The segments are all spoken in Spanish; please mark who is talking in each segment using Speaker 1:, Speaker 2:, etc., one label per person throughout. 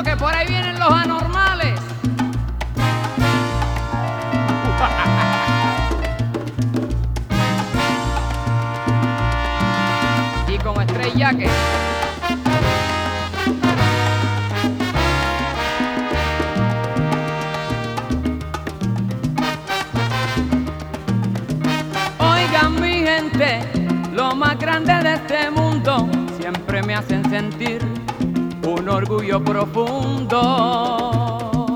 Speaker 1: diciendo que por ahí vienen los anormales. Y como estrella que oigan mi gente, lo más grande de este mundo siempre me hacen sentir un orgullo profundo.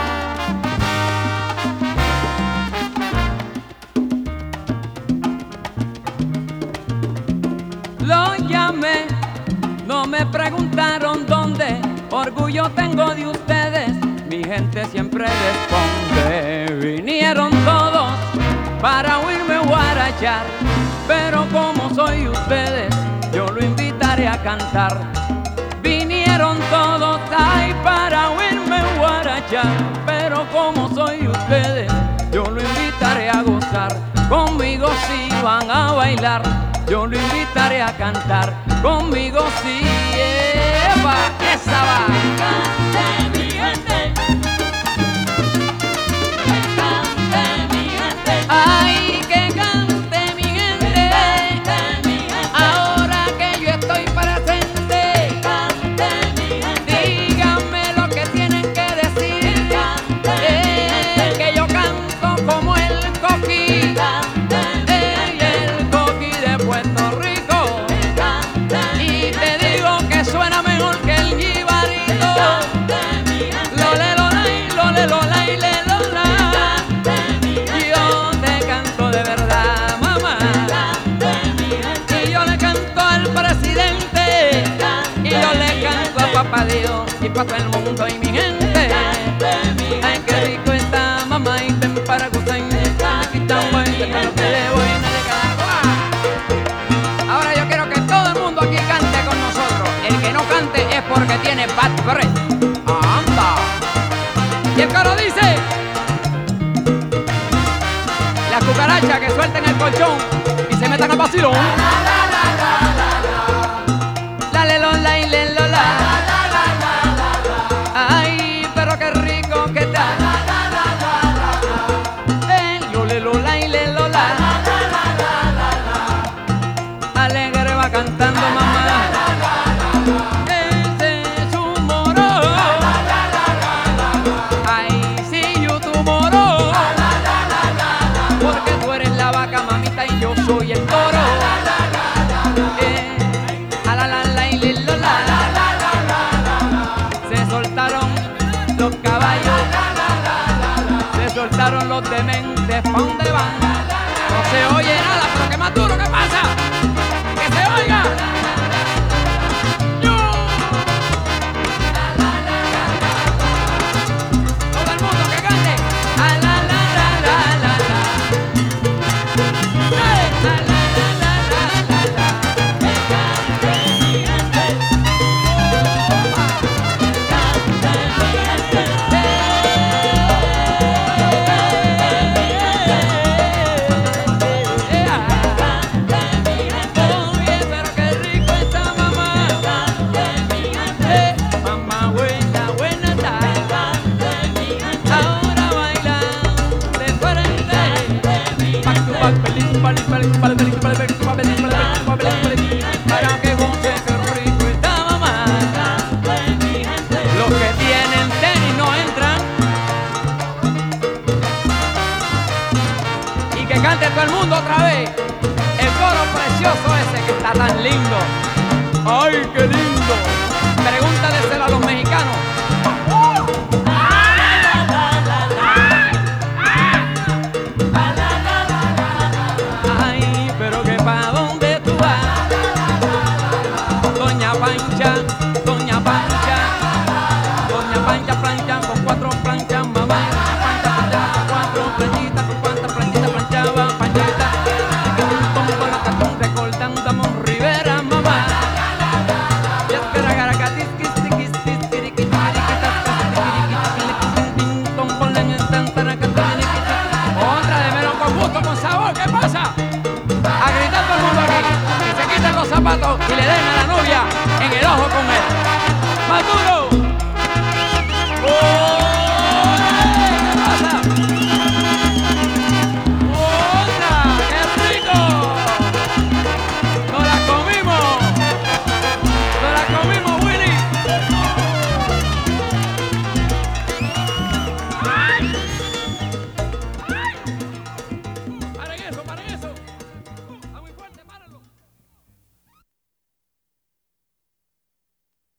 Speaker 1: Lo llamé, no me preguntaron dónde, orgullo tengo de ustedes, mi gente siempre responde. Vinieron todos para oírme guarachar, pero como soy ustedes, yo lo invitaré a cantar. Vinieron todos ahí para oírme guarachar, pero como soy ustedes, yo lo invitaré a gozar. Conmigo si van a bailar, yo lo invitaré a cantar. Conmigo si ¡epa! Esa va.
Speaker 2: Cante mi gente, que cante mi gente,
Speaker 1: Ay, que cante mi gente,
Speaker 2: cante mi gente,
Speaker 1: ahora que yo estoy presente.
Speaker 2: cante mi gente,
Speaker 1: Díganme lo que tienen que decir, que yo canto como el coqui, el coqui de Puerto Rico. Y te digo que suena mejor que el jibarito. Lole, lolay, lole, lolay, le, lola. Yo te canto de verdad, mamá. Y yo le canto al presidente, y yo le canto a papá Dios y pa' todo el mundo y mi gente. Ay, qué rico está, mamá, y ven para gozar. Aquí tan bueno que lo que le voy a dedicar. Ahora yo quiero que todo el mundo aquí cante con nosotros. El que no cante es porque tiene bad breath. ¡Anda! Y el coro dice: las cucarachas que suelten el colchón y se metan al vacilón. La le lola y le lola. Ay, pero qué rico que está. El yo le lola y le lola. Alegre va cantando mamá. Ese es un moro. Ay, sí, yo tu moro. Porque tú eres la vaca, mamita, y yo soy el toro. A la y le lola. Se soltaron los caballos, se soltaron los dementes. ¿Pa' dónde van? No se oye nada, pero qué más duro, ¿qué pasa? ¡Que se oiga! ¡Yo! Todo el mundo que cante. A la la la la la la. ¡Eh! La la la la la la la. Oye, pero qué rico está mamá. Mamá buena, buena está. Ahora baila de frente. Back to back, pelín, pelín, pelín, pelín, pelín, pelín, pelín, pelín, pelín, pelín. Para que goce, qué rico está mamá. Los que tienen tenis no entran. Y que cante todo el mundo otra vez. El coro precioso ese que está tan lindo. ¡Ay, qué lindo! Pregúntaleselo a los mexicanos. Ay, pero que pa' dónde tú vas, doña Pancha.